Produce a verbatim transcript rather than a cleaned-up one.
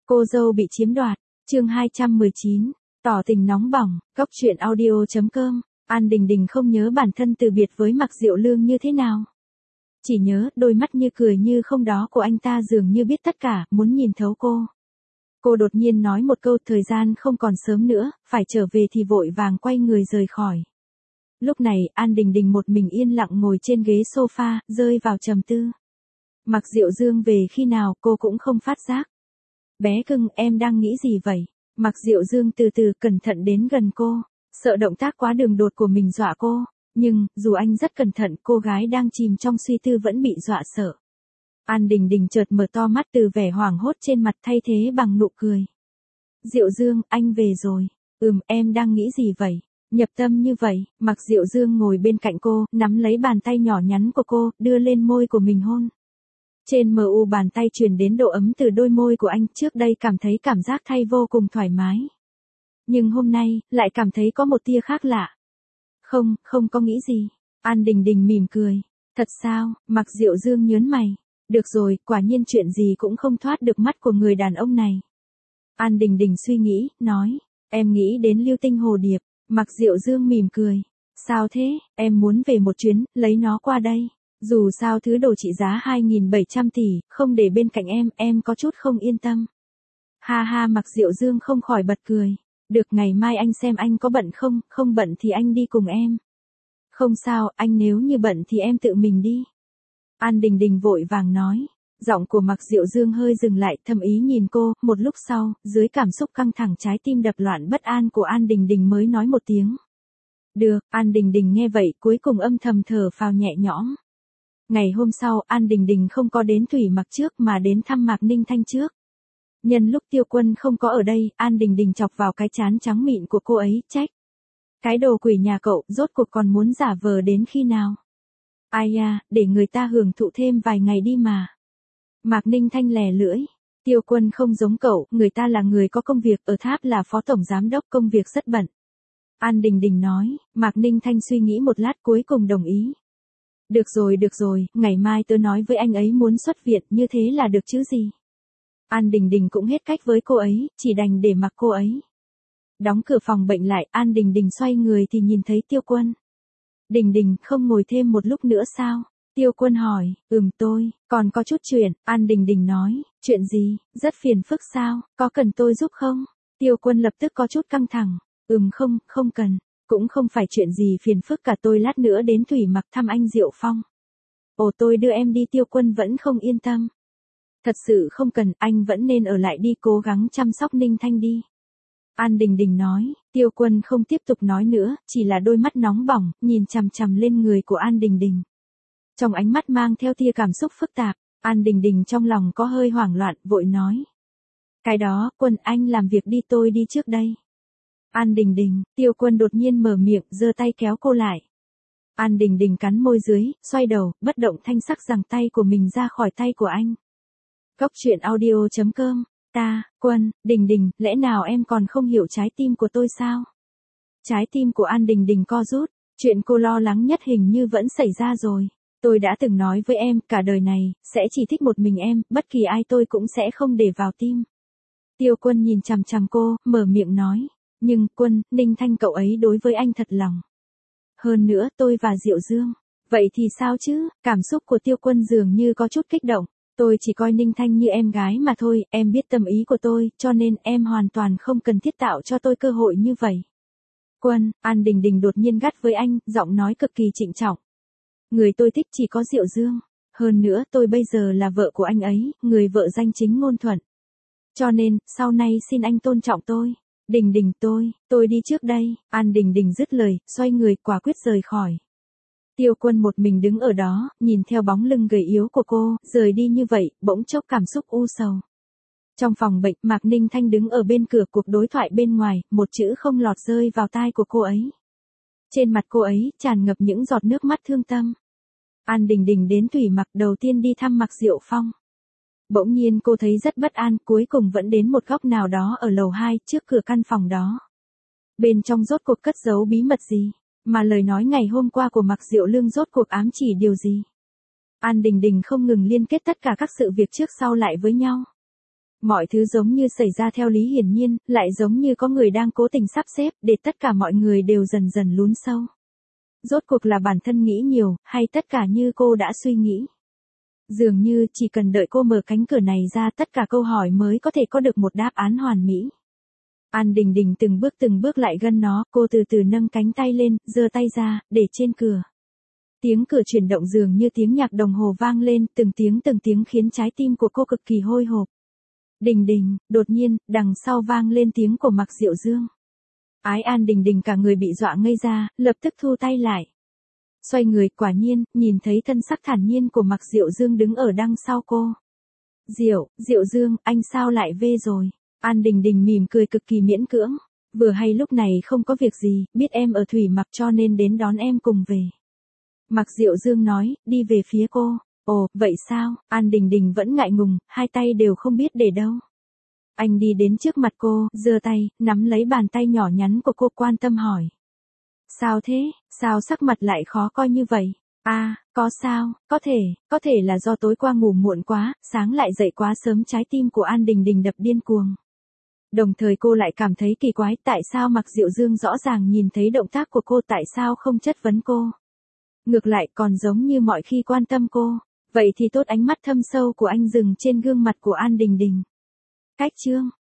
Cô dâu bị chiếm đoạt, chương hai trăm mười chín, tỏ tình nóng bỏng, cóc truyện audio chấm com. An Đình Đình không nhớ bản thân từ biệt với Mạc Diệu Lương như thế nào. Chỉ nhớ đôi mắt như cười như không đó của anh ta dường như biết tất cả, muốn nhìn thấu cô. Cô đột nhiên nói một câu thời gian không còn sớm nữa, phải trở về thì vội vàng quay người rời khỏi. Lúc này An Đình Đình một mình yên lặng ngồi trên ghế sofa, rơi vào trầm tư. Mạc Diệu Dương về khi nào cô cũng không phát giác. Bé cưng, em đang nghĩ gì vậy? Mạc Diệu Dương từ từ cẩn thận đến gần cô, sợ động tác quá đường đột của mình dọa cô, nhưng dù anh rất cẩn thận, cô gái đang chìm trong suy tư vẫn bị dọa sợ. An Đình Đình chợt mở to mắt từ vẻ hoảng hốt trên mặt thay thế bằng nụ cười. Diệu Dương, anh về rồi. Ừm, em đang nghĩ gì vậy? Nhập tâm như vậy. Mạc Diệu Dương ngồi bên cạnh cô, nắm lấy bàn tay nhỏ nhắn của cô, đưa lên môi của mình hôn. Trên mờ u bàn tay truyền đến độ ấm từ đôi môi của anh, trước đây cảm thấy cảm giác thay vô cùng thoải mái. Nhưng hôm nay, lại cảm thấy có một tia khác lạ. Không, không có nghĩ gì. An Đình Đình mỉm cười. Thật sao? Mạc Diệu Dương nhớn mày. Được rồi, quả nhiên chuyện gì cũng không thoát được mắt của người đàn ông này. An Đình Đình suy nghĩ, nói. Em nghĩ đến Lưu Tinh Hồ Điệp. Mạc Diệu Dương mỉm cười. Sao thế? Em muốn về một chuyến, lấy nó qua đây. Dù sao thứ đồ trị giá hai nghìn bảy trăm tỷ, không để bên cạnh em, em có chút không yên tâm. Ha ha, Mạc Diệu Dương không khỏi bật cười. Được, ngày mai anh xem anh có bận không, không bận thì anh đi cùng em. Không sao, anh nếu như bận thì em tự mình đi. An Đình Đình vội vàng nói. Giọng của Mạc Diệu Dương hơi dừng lại, thầm ý nhìn cô, một lúc sau, dưới cảm xúc căng thẳng trái tim đập loạn bất an của An Đình Đình mới nói một tiếng. Được, An Đình Đình nghe vậy cuối cùng âm thầm thở phào nhẹ nhõm. Ngày hôm sau, An Đình Đình không có đến Thủy Mặc trước mà đến thăm Mạc Ninh Thanh trước. Nhân lúc Tiêu Quân không có ở đây, An Đình Đình chọc vào cái trán trắng mịn của cô ấy, trách. Cái đồ quỷ nhà cậu, rốt cuộc còn muốn giả vờ đến khi nào? Ai à, để người ta hưởng thụ thêm vài ngày đi mà. Mạc Ninh Thanh lè lưỡi. Tiêu Quân không giống cậu, người ta là người có công việc, ở tháp là phó tổng giám đốc, công việc rất bận. An Đình Đình nói. Mạc Ninh Thanh suy nghĩ một lát cuối cùng đồng ý. Được rồi, được rồi, ngày mai tớ nói với anh ấy muốn xuất viện, như thế là được chứ gì. An Đình Đình cũng hết cách với cô ấy, chỉ đành để mặc cô ấy. Đóng cửa phòng bệnh lại, An Đình Đình xoay người thì nhìn thấy Tiêu Quân. Đình Đình, không ngồi thêm một lúc nữa sao? Tiêu Quân hỏi. Ừm, tôi, còn có chút chuyện. An Đình Đình nói. Chuyện gì? Rất phiền phức sao? Có cần tôi giúp không? Tiêu Quân lập tức có chút căng thẳng. Ừm, không, không cần. Cũng không phải chuyện gì phiền phức cả, tôi lát nữa đến Thủy Mặc thăm anh Diệu Phong. Ồ, tôi đưa em đi. Tiêu Quân vẫn không yên tâm. Thật sự không cần, anh vẫn nên ở lại đi, cố gắng chăm sóc Ninh Thanh đi. An Đình Đình nói. Tiêu Quân không tiếp tục nói nữa, chỉ là đôi mắt nóng bỏng, nhìn chằm chằm lên người của An Đình Đình. Trong ánh mắt mang theo tia cảm xúc phức tạp, An Đình Đình trong lòng có hơi hoảng loạn, vội nói. Cái đó, Quân, anh làm việc đi, tôi đi trước đây. An Đình Đình, Tiêu Quân đột nhiên mở miệng, giơ tay kéo cô lại. An Đình Đình cắn môi dưới, xoay đầu, bất động thanh sắc giằng tay của mình ra khỏi tay của anh. Cóc truyện audio chấm com. Ta, Quân, Đình Đình, lẽ nào em còn không hiểu trái tim của tôi sao? Trái tim của An Đình Đình co rút, chuyện cô lo lắng nhất hình như vẫn xảy ra rồi. Tôi đã từng nói với em, cả đời này, sẽ chỉ thích một mình em, bất kỳ ai tôi cũng sẽ không để vào tim. Tiêu Quân nhìn chằm chằm cô, mở miệng nói. Nhưng, Quân, Ninh Thanh cậu ấy đối với anh thật lòng. Hơn nữa, tôi và Diệu Dương. Vậy thì sao chứ? Cảm xúc của Tiêu Quân dường như có chút kích động. Tôi chỉ coi Ninh Thanh như em gái mà thôi, em biết tâm ý của tôi, cho nên em hoàn toàn không cần thiết tạo cho tôi cơ hội như vậy. Quân, An Đình Đình đột nhiên gắt với anh, giọng nói cực kỳ trịnh trọng. Người tôi thích chỉ có Diệu Dương. Hơn nữa, tôi bây giờ là vợ của anh ấy, người vợ danh chính ngôn thuận. Cho nên, sau này xin anh tôn trọng tôi. Đình Đình, tôi, tôi đi trước đây. An Đình Đình dứt lời, xoay người quả quyết rời khỏi. Tiêu Quân một mình đứng ở đó, nhìn theo bóng lưng gầy yếu của cô, rời đi như vậy, bỗng chốc cảm xúc u sầu. Trong phòng bệnh, Mạc Ninh Thanh đứng ở bên cửa, cuộc đối thoại bên ngoài, một chữ không lọt rơi vào tai của cô ấy. Trên mặt cô ấy, tràn ngập những giọt nước mắt thương tâm. An Đình Đình đến Thủy Mặc đầu tiên đi thăm Mạc Diệu Phong. Bỗng nhiên cô thấy rất bất an, cuối cùng vẫn đến một góc nào đó ở lầu hai, trước cửa căn phòng đó. Bên trong rốt cuộc cất giấu bí mật gì? Mà lời nói ngày hôm qua của Mạc Diệu Lương rốt cuộc ám chỉ điều gì? An Đình Đình không ngừng liên kết tất cả các sự việc trước sau lại với nhau. Mọi thứ giống như xảy ra theo lý hiển nhiên, lại giống như có người đang cố tình sắp xếp để tất cả mọi người đều dần dần lún sâu. Rốt cuộc là bản thân nghĩ nhiều, hay tất cả như cô đã suy nghĩ? Dường như chỉ cần đợi cô mở cánh cửa này ra tất cả câu hỏi mới có thể có được một đáp án hoàn mỹ. An Đình Đình từng bước từng bước lại gần nó, cô từ từ nâng cánh tay lên, giơ tay ra, để trên cửa. Tiếng cửa chuyển động dường như tiếng nhạc đồng hồ vang lên, từng tiếng từng tiếng khiến trái tim của cô cực kỳ hồi hộp. Đình Đình, đột nhiên, đằng sau vang lên tiếng của Mạc Diệu Dương. Ái An Đình Đình cả người bị dọa ngây ra, lập tức thu tay lại. Xoay người, quả nhiên, nhìn thấy thân sắc thản nhiên của Mạc Diệu Dương đứng ở đằng sau cô. Diệu, Diệu Dương, anh sao lại về rồi? An Đình Đình mỉm cười cực kỳ miễn cưỡng. Vừa hay lúc này không có việc gì, biết em ở Thủy Mặc cho nên đến đón em cùng về. Mạc Diệu Dương nói, đi về phía cô. Ồ, vậy sao? An Đình Đình vẫn ngại ngùng, hai tay đều không biết để đâu. Anh đi đến trước mặt cô, giơ tay, nắm lấy bàn tay nhỏ nhắn của cô quan tâm hỏi. Sao thế? Sao sắc mặt lại khó coi như vậy? À, có sao? Có thể, có thể là do tối qua ngủ muộn quá, sáng lại dậy quá sớm trái tim của An Đình Đình đập điên cuồng. Đồng thời cô lại cảm thấy kỳ quái tại sao Mạc Diệu Dương rõ ràng nhìn thấy động tác của cô tại sao không chất vấn cô. Ngược lại còn giống như mọi khi quan tâm cô. Vậy thì tốt, ánh mắt thâm sâu của anh dừng trên gương mặt của An Đình Đình. Cách chương